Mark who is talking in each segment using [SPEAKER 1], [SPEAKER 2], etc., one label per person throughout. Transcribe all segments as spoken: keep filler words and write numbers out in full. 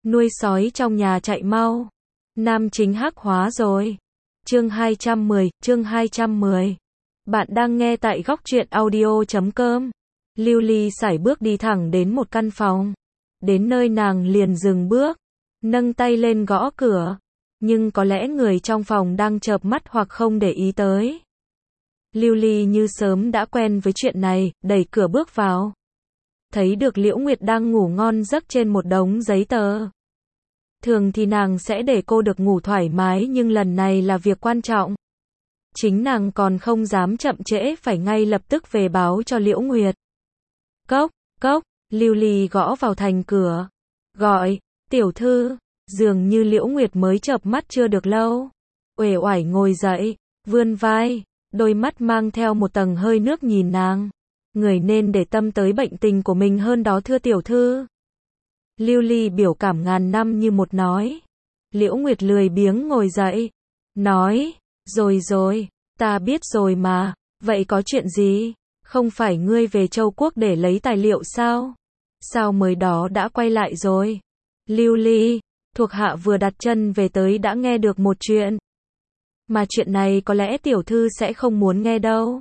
[SPEAKER 1] nuôi sói trong nhà chạy mau. Nam chính hắc hóa rồi. Chương hai trăm mười, chương hai trăm mười. Bạn đang nghe tại góc truyện audio chấm com. Lưu Ly sải bước đi thẳng đến một căn phòng. Đến nơi nàng liền dừng bước, nâng tay lên gõ cửa. Nhưng có lẽ người trong phòng đang chợp mắt hoặc không để ý tới. Lưu Ly như sớm đã quen với chuyện này, đẩy cửa bước vào. Thấy được Liễu Nguyệt đang ngủ ngon giấc trên một đống giấy tờ. Thường thì nàng sẽ để cô được ngủ thoải mái, nhưng lần này là việc quan trọng. Chính nàng còn không dám chậm trễ, phải ngay lập tức về báo cho Liễu Nguyệt. Cốc, cốc, Lưu Ly gõ vào thành cửa. Gọi, tiểu thư. Dường như Liễu Nguyệt mới chợp mắt chưa được lâu. Uể oải ngồi dậy, vươn vai, đôi mắt mang theo một tầng hơi nước nhìn nàng. Người nên để tâm tới bệnh tình của mình hơn đó thưa tiểu thư. Lưu Ly biểu cảm ngàn năm như một nói. Liễu Nguyệt lười biếng ngồi dậy. Nói, rồi rồi, ta biết rồi mà, vậy có chuyện gì? Không phải ngươi về Châu Quốc để lấy tài liệu sao? Sao mới đó đã quay lại rồi? Lưu Ly, thuộc hạ vừa đặt chân về tới đã nghe được một chuyện. Mà chuyện này có lẽ tiểu thư sẽ không muốn nghe đâu.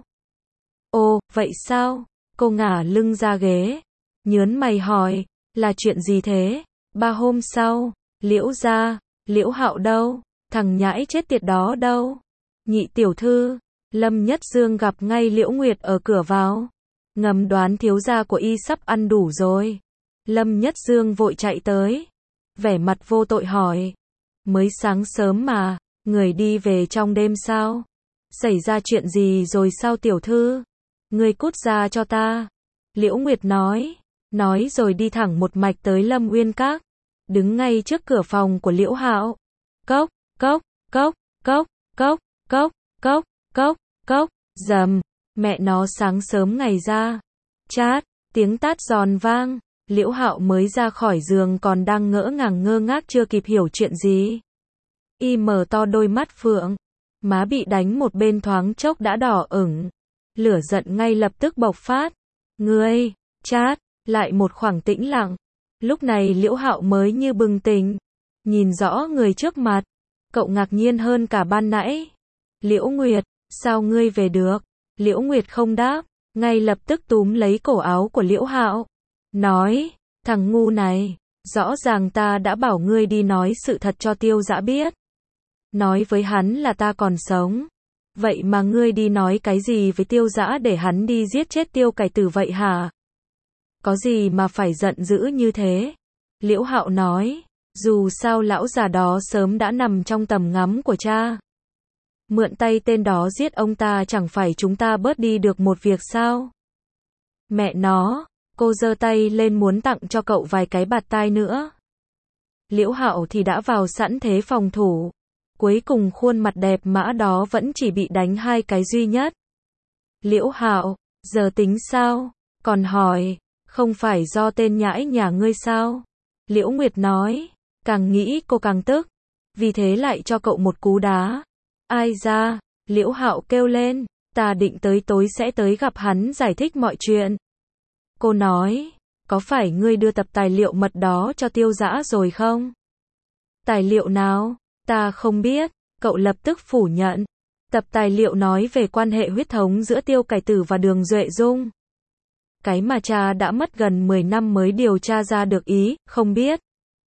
[SPEAKER 1] Ồ, vậy sao? Cô ngả lưng ra ghế, nhớn mày hỏi, là chuyện gì thế? Ba hôm sau, Liễu gia, Liễu Hạo đâu? Thằng nhãi chết tiệt đó đâu? Nhị tiểu thư, Lâm Nhất Dương gặp ngay Liễu Nguyệt ở cửa vào. Ngầm đoán thiếu gia của y sắp ăn đủ rồi. Lâm Nhất Dương vội chạy tới, vẻ mặt vô tội hỏi, mới sáng sớm mà, người đi về trong đêm sao? Xảy ra chuyện gì rồi sao tiểu thư? Ngươi cút ra cho ta. Liễu Nguyệt nói, nói rồi đi thẳng một mạch tới Lâm Uyên Các, đứng ngay trước cửa phòng của Liễu Hạo. Cốc, cốc, cốc, cốc, cốc, cốc, cốc, cốc, cốc, rầm, mẹ nó sáng sớm ngày ra. Chát, tiếng tát giòn vang, Liễu Hạo mới ra khỏi giường còn đang ngỡ ngàng ngơ ngác chưa kịp hiểu chuyện gì. Y mở to đôi mắt phượng, má bị đánh một bên thoáng chốc đã đỏ ửng. Lửa giận ngay lập tức bộc phát. Ngươi, chát, lại một khoảng tĩnh lặng. Lúc này Liễu Hạo mới như bừng tỉnh, nhìn rõ người trước mặt. Cậu ngạc nhiên hơn cả ban nãy. Liễu Nguyệt, sao ngươi về được? Liễu Nguyệt không đáp, ngay lập tức túm lấy cổ áo của Liễu Hạo. Nói, thằng ngu này, rõ ràng ta đã bảo ngươi đi nói sự thật cho Tiêu Dã biết. Nói với hắn là ta còn sống. Vậy mà ngươi đi nói cái gì với Tiêu Dã để hắn đi giết chết Tiêu Cải Tử vậy hả? Có gì mà phải giận dữ như thế? Liễu Hạo nói, dù sao lão già đó sớm đã nằm trong tầm ngắm của cha. Mượn tay tên đó giết ông ta chẳng phải chúng ta bớt đi được một việc sao? Mẹ nó, cô giơ tay lên muốn tặng cho cậu vài cái bạt tai nữa. Liễu Hạo thì đã vào sẵn thế phòng thủ. Cuối cùng khuôn mặt đẹp mã đó vẫn chỉ bị đánh hai cái duy nhất. Liễu Hạo, giờ tính sao? Còn hỏi, không phải do tên nhãi nhà ngươi sao? Liễu Nguyệt nói, càng nghĩ cô càng tức, vì thế lại cho cậu một cú đá. Ai ra? Liễu Hạo kêu lên, ta định tới tối sẽ tới gặp hắn giải thích mọi chuyện. Cô nói, có phải ngươi đưa tập tài liệu mật đó cho Tiêu Dã rồi không? Tài liệu nào? Ta không biết, cậu lập tức phủ nhận. Tập tài liệu nói về quan hệ huyết thống giữa Tiêu Cải Tử và Đường Duệ Dung. Cái mà cha đã mất gần mười năm mới điều tra ra được ý, không biết.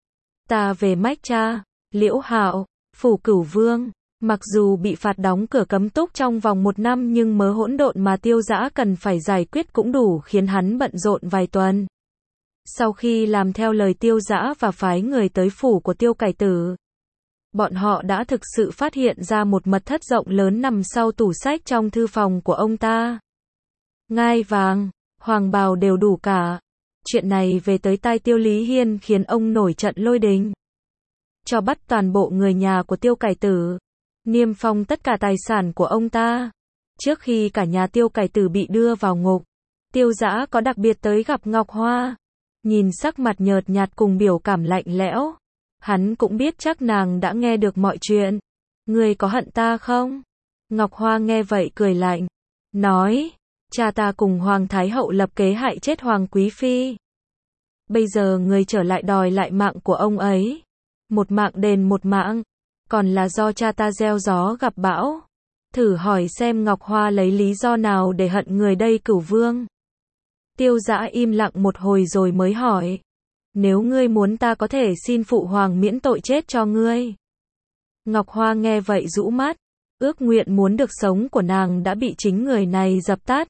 [SPEAKER 1] Ta về mách cha. Liễu Hạo, phủ Cửu Vương, mặc dù bị phạt đóng cửa cấm túc trong vòng một năm nhưng mớ hỗn độn mà Tiêu Dã cần phải giải quyết cũng đủ khiến hắn bận rộn vài tuần. Sau khi làm theo lời Tiêu Dã và phái người tới phủ của Tiêu Cải Tử, bọn họ đã thực sự phát hiện ra một mật thất rộng lớn nằm sau tủ sách trong thư phòng của ông ta. Ngai vàng, hoàng bào đều đủ cả. Chuyện này về tới tai Tiêu Lý Hiên khiến ông nổi trận lôi đình. Cho bắt toàn bộ người nhà của Tiêu Cải Tử, niêm phong tất cả tài sản của ông ta. Trước khi cả nhà Tiêu Cải Tử bị đưa vào ngục, Tiêu Dã có đặc biệt tới gặp Ngọc Hoa. Nhìn sắc mặt nhợt nhạt cùng biểu cảm lạnh lẽo, hắn cũng biết chắc nàng đã nghe được mọi chuyện. Ngươi có hận ta không? Ngọc Hoa nghe vậy cười lạnh, nói, cha ta cùng Hoàng Thái Hậu lập kế hại chết Hoàng Quý Phi. Bây giờ người trở lại đòi lại mạng của ông ấy. Một mạng đền một mạng. Còn là do cha ta gieo gió gặp bão. Thử hỏi xem Ngọc Hoa lấy lý do nào để hận người đây Cửu Vương. Tiêu Dã im lặng một hồi rồi mới hỏi. Nếu ngươi muốn ta có thể xin phụ hoàng miễn tội chết cho ngươi. Ngọc Hoa nghe vậy rũ mắt. Ước nguyện muốn được sống của nàng đã bị chính người này dập tắt.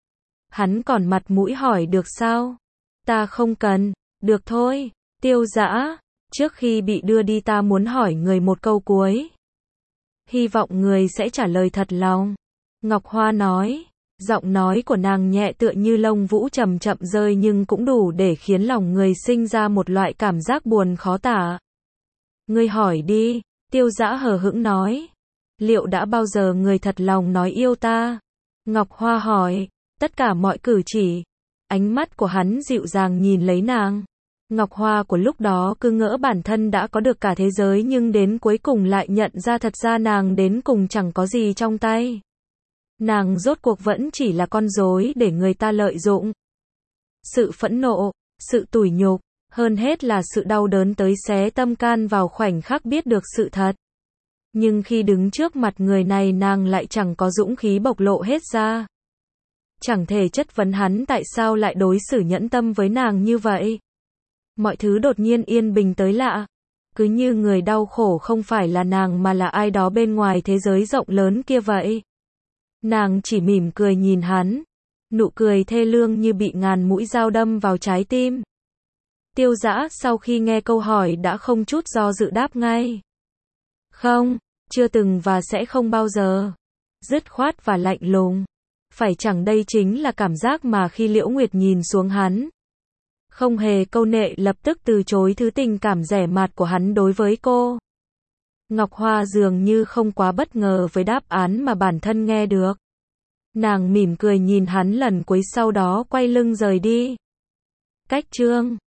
[SPEAKER 1] Hắn còn mặt mũi hỏi được sao? Ta không cần. Được thôi. Tiêu Dã, trước khi bị đưa đi ta muốn hỏi người một câu cuối. Hy vọng người sẽ trả lời thật lòng. Ngọc Hoa nói. Giọng nói của nàng nhẹ tựa như lông vũ chậm chậm rơi nhưng cũng đủ để khiến lòng người sinh ra một loại cảm giác buồn khó tả. Ngươi hỏi đi. Tiêu Dã hờ hững nói. Liệu đã bao giờ người thật lòng nói yêu ta? Ngọc Hoa hỏi. Tất cả mọi cử chỉ. Ánh mắt của hắn dịu dàng nhìn lấy nàng. Ngọc Hoa của lúc đó cứ ngỡ bản thân đã có được cả thế giới nhưng đến cuối cùng lại nhận ra thật ra nàng đến cùng chẳng có gì trong tay. Nàng rốt cuộc vẫn chỉ là con rối để người ta lợi dụng. Sự phẫn nộ, sự tủi nhục, hơn hết là sự đau đớn tới xé tâm can vào khoảnh khắc biết được sự thật. Nhưng khi đứng trước mặt người này nàng lại chẳng có dũng khí bộc lộ hết ra. Chẳng thể chất vấn hắn tại sao lại đối xử nhẫn tâm với nàng như vậy. Mọi thứ đột nhiên yên bình tới lạ. Cứ như người đau khổ không phải là nàng mà là ai đó bên ngoài thế giới rộng lớn kia vậy. Nàng chỉ mỉm cười nhìn hắn. Nụ cười thê lương như bị ngàn mũi dao đâm vào trái tim. Tiêu Dã sau khi nghe câu hỏi đã không chút do dự đáp ngay. Không, chưa từng và sẽ không bao giờ. Dứt khoát và lạnh lùng. Phải chẳng đây chính là cảm giác mà khi Liễu Nguyệt nhìn xuống hắn. Không hề câu nệ lập tức từ chối thứ tình cảm rẻ mạt của hắn đối với cô. Ngọc Hoa dường như không quá bất ngờ với đáp án mà bản thân nghe được. Nàng mỉm cười nhìn hắn lần cuối sau đó quay lưng rời đi. Cách chương